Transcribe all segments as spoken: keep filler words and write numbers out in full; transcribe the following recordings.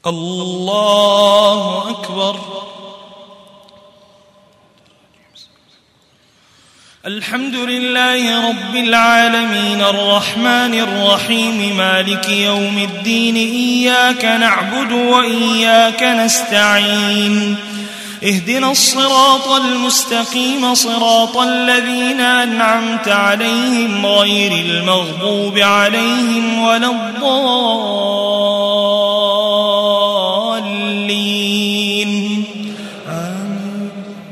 الله أكبر. الحمد لله رب العالمين الرحمن الرحيم مالك يوم الدين إياك نعبد وإياك نستعين اهدنا الصراط المستقيم صراط الذين أنعمت عليهم غير المغضوب عليهم ولا الضالين آمين.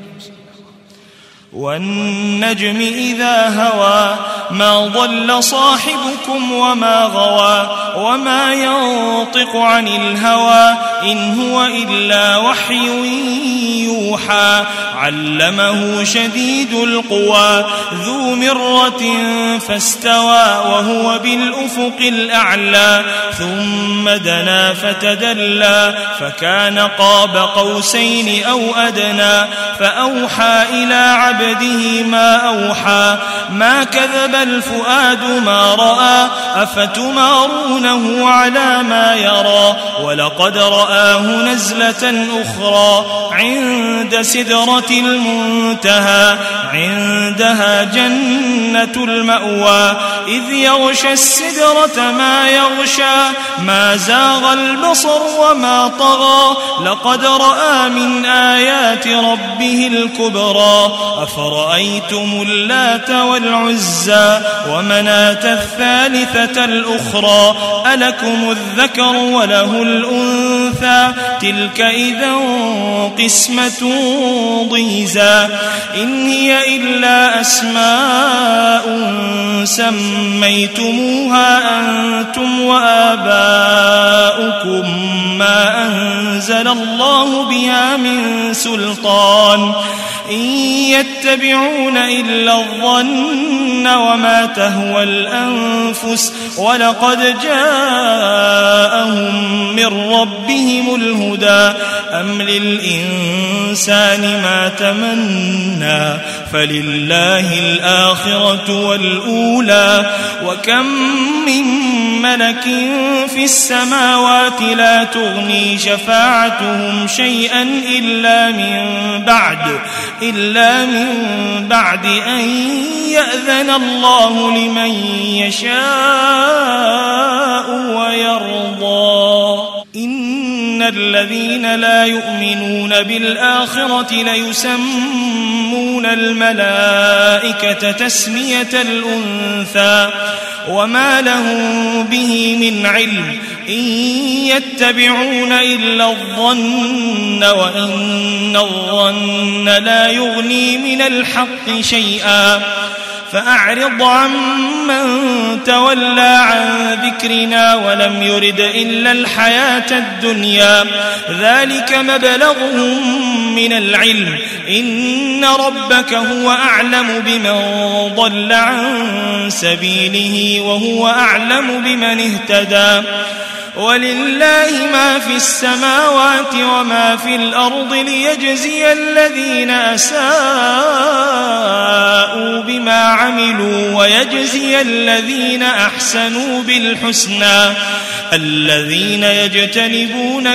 والنجم إذا هوى ما ضل صاحبكم وما غوى وما ينطق عن الهوى إن هو إلا وحي يوحى علمه شديد القوى ذو مرة فاستوى وهو بالأفق الأعلى ثم دنا فتدلى فكان قاب قوسين أو أدنى فأوحى إلى عبده ما أوحى ما كذب الفؤاد ما رأى أفتمارونه على ما يرى ولقد رآه نزلة أخرى عند سدرة المنتهى عندها جنة المأوى إذ يغشى السدرة ما يغشى ما زاغ البصر وما طغى لقد رأى من آيات ربه الكبرى أفرأيتم اللات والعزى ومناة الثالثة الأخرى ألكم الذكر وله الأنثى تلك إذا قسمة ضيزى إن هي إلا أسماء سميتموها أنتم وآباؤكم ما أنزل الله بها من سلطان إن يتبعون إلا الظن وما تهوى الأنفس ولقد جاءهم من ربهم الهدى أم للإنسان ما تمنى فلله الآخرة والأولى وكم من ملك في السماوات لا تغني شفاعتهم شيئا إلا من بعد إلا من بعد أن يأذن الله لمن يشاء ويرضى إن الذين لا يؤمنون بالآخرة ليسمون الملائكة تسمية الأنثى وما لهم به من علم إن يتبعون إلا الظن وإن الظن لا يغني من الحق شيئا فأعرض عمن تولى عن ذكرنا ولم يرد إلا الحياة الدنيا ذلك مبلغهم من العلم إن ربك هو أعلم بمن ضل عن سبيله وهو أعلم بمن اهتدى ولله ما في السماوات وما في الأرض ليجزي الذين أساءوا بما عملوا ويجزي الذين أحسنوا بالحسنى الذين يجتنبون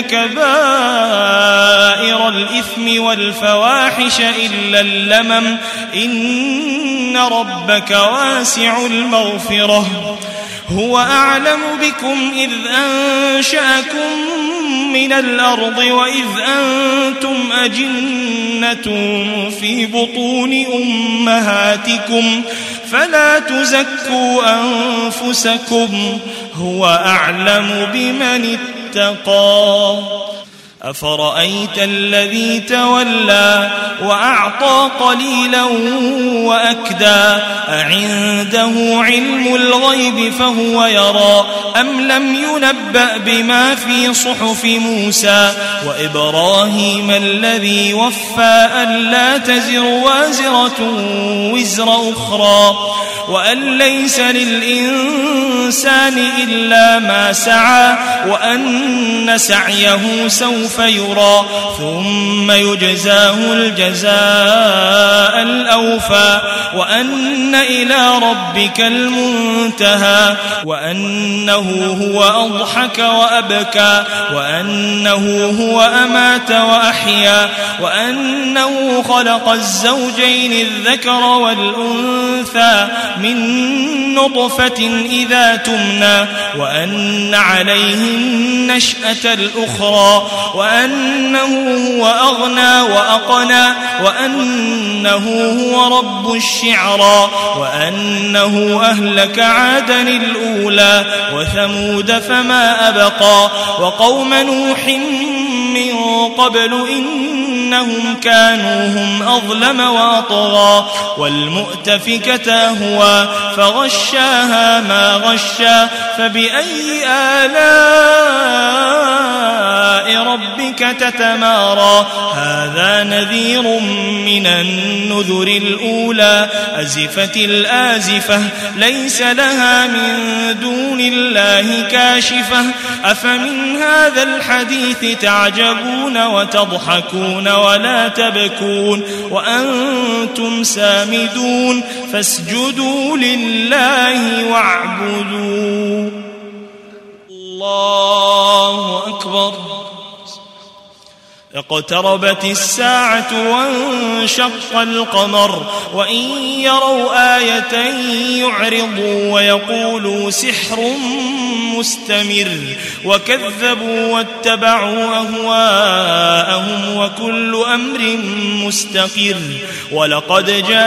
كبائر الإثم والفواحش إلا اللمم إن ربك واسع المغفرة هو أعلم بكم إذ أنشأكم من الأرض وإذ أنتم أجنة في بطون أمهاتكم فلا تزكوا أنفسكم هو أعلم بمن اتقى أفرأيت الذي تولى وأعطى قليلا وأكدى أعنده علم الغيب فهو يرى أم لم ينبأ بما في صحف موسى وإبراهيم الذي وفى ألا تزر وازرة وزر أخرى وأن ليس للإنسان إلا ما سعى وأن سعيه سوف يرى ثم يجزاه الجزاء الأوفى وأن إلى ربك المنتهى وأنه هو أضحك وأضحك وأبكى وأنه هو أمات وأحيا وأنه خلق الزوجين الذكر والأنثى من نطفة إذا تمنى وأن عليه النشأة الأخرى وأنه هو أغنى وأقنى وأنه هو رب الشعرى وأنه أهلك عادا الأولى وثمود فما أبقى وقوم نوح من قبل إنهم كانوا هم أظلم وأطغى والمؤتفكة أهوى فغشاها ما غشا فبأي آلاء ربك تتمارى هذا نذير من النذر الأولى أزفت الآزفة ليس لها من دون الله كاشفة أفمن هذا الحديث تعجبون وتضحكون ولا تبكون وأنتم سامدون فاسجدوا لله واعبدوا الله أكبر اقتربت الساعة وانشق القمر وإن يروا آية يعرضوا ويقولوا سحر مستمر وكذبوا واتبعوا أهواءهم وكل أمر مستقر ولقد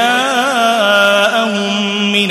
جاءهم من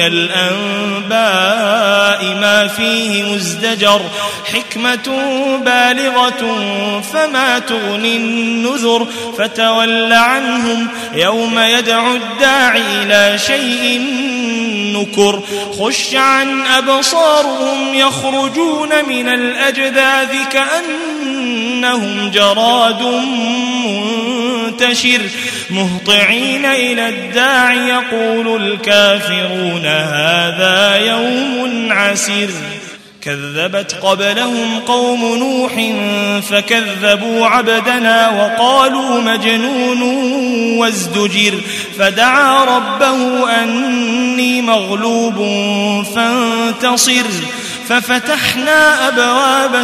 الأنباء ما فيه مزدجر حكمة بالغة فما تغني النذر فتول عنهم يوم يدعو الداعي إلى شيء نكر خش عن أبصارهم يخرجون من الأجداث كأنهم جراد منتشر مهطعين إلى الداعي يقول الكافرون هذا يوم عسير كذبت قبلهم قوم نوح فكذبوا عبدنا وقالوا مجنون وازدجر فدعا ربه أني مغلوب فانتصر ففتحنا أبواب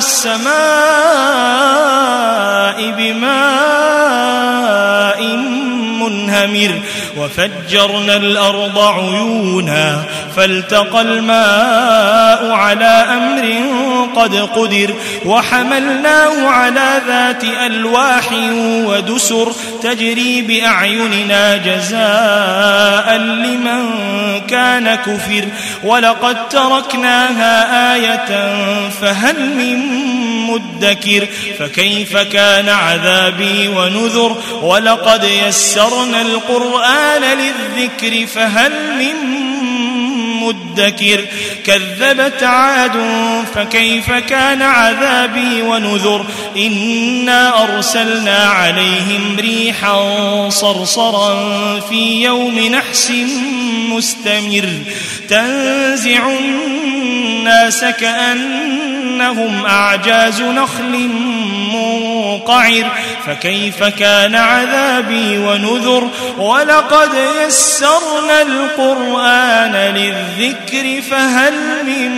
السماء بماء منهمر وفجرنا الأرض عيونا فالتقى الماء على أمر قد قدر وحملناه على ذات ألواح ودسر تجري بأعيننا جزاء لمن كان كفر ولقد تركناها آية فهل من مدكر فكيف كان عذابي ونذر ولقد يسرنا القرآن للذكر فهل من مدكر كذبت عاد فكيف كان عذابي ونذر إنا أرسلنا عليهم ريحا صرصرا في يوم نحس مستمر تنزع الناس كأنهم أعجاز نخل منقعر فكيف كان عذابي ونذر ولقد يسرنا القرآن للذكر فهل من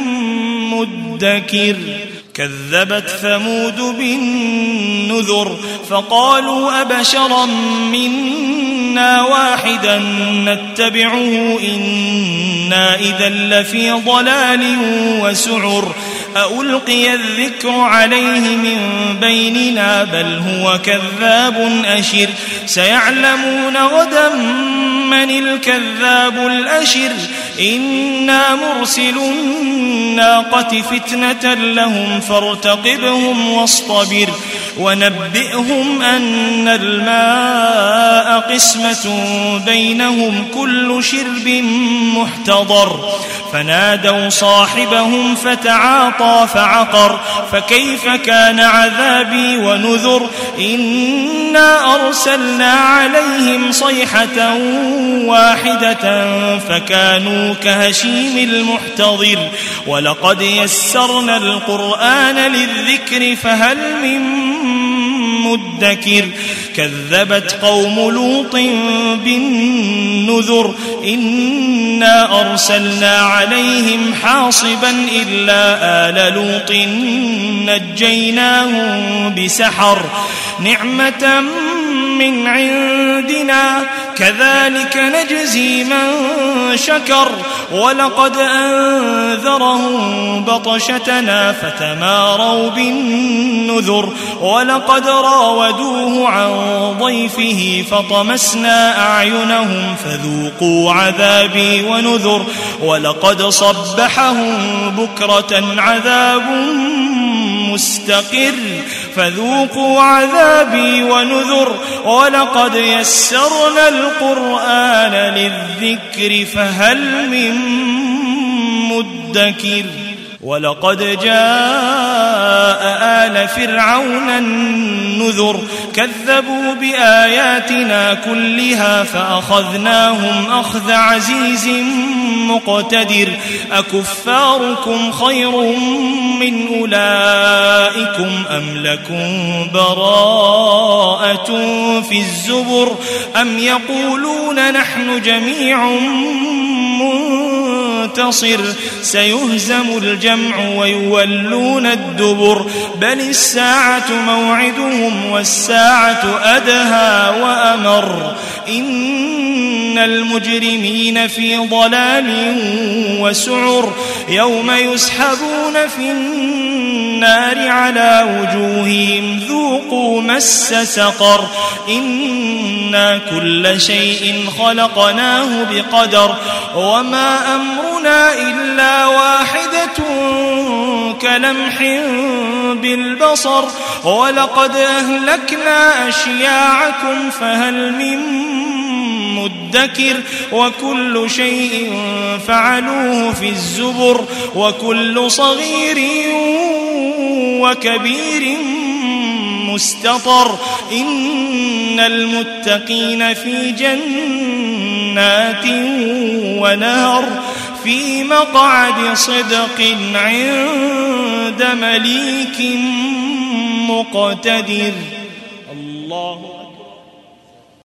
مدكر كذبت ثمود بالنذر فقالوا أبشرا منا واحدا نتبعه إنا إذا لفي ضلال وسعر ألقي الذكر عليه من بيننا بل هو كذاب أشر سيعلمون غدا من الكذاب الأشر إنا مرسل الناقة فتنة لهم فارتقبهم واصطبر ونبئهم أن الماء قسمة بينهم كل شرب محتضر فنادوا صاحبهم فتعاطى فعقر فكيف كان عذابي ونذر إنا أرسلنا عليهم صيحة واحدة فكانوا كهشيم المحتضر ولقد يسرنا القرآن للذكر فهل من مدكر كذبت قوم لوط بالنذر إنا أرسلنا عليهم حاصبا إلا آل لوط نجيناهم بسحر نعمة من عندنا كذلك نجزي من شكر ولقد أنذرهم بطشتنا فتماروا بالنذر ولقد راودوه عن ضيفه فطمسنا أعينهم فذوقوا عذابي ونذر ولقد صبحهم بكرة عذاب مستقر فذوقوا عذابي ونذر ولقد يسرنا القرآن للذكر فهل من مدكر ولقد جاء آل فرعون النذر كذبوا بآياتنا كلها فأخذناهم أخذ عزيز مقتدر أكفاركم خير من أولئكم أم لكم براءة في الزبر أم يقولون نحن جميع منتصر سيهزم الجمع ويولون الدبر بل الساعة موعدهم والساعة أدهى وأمر إن المجرمين في ضلال وسعر يوم يسحبون في النار على وجوههم ذوقوا مس سقر إنا كل شيء خلقناه بقدر وما أمرنا إلا واحدة كلمح بالبصر ولقد أهلكنا أشياعكم فهل من مدكر وكل شيء فعلوه في الزبر وكل صغير وكبير مستطر إن المتقين في جنات ونهر في مقعد صدق عند مليك مقتدر الله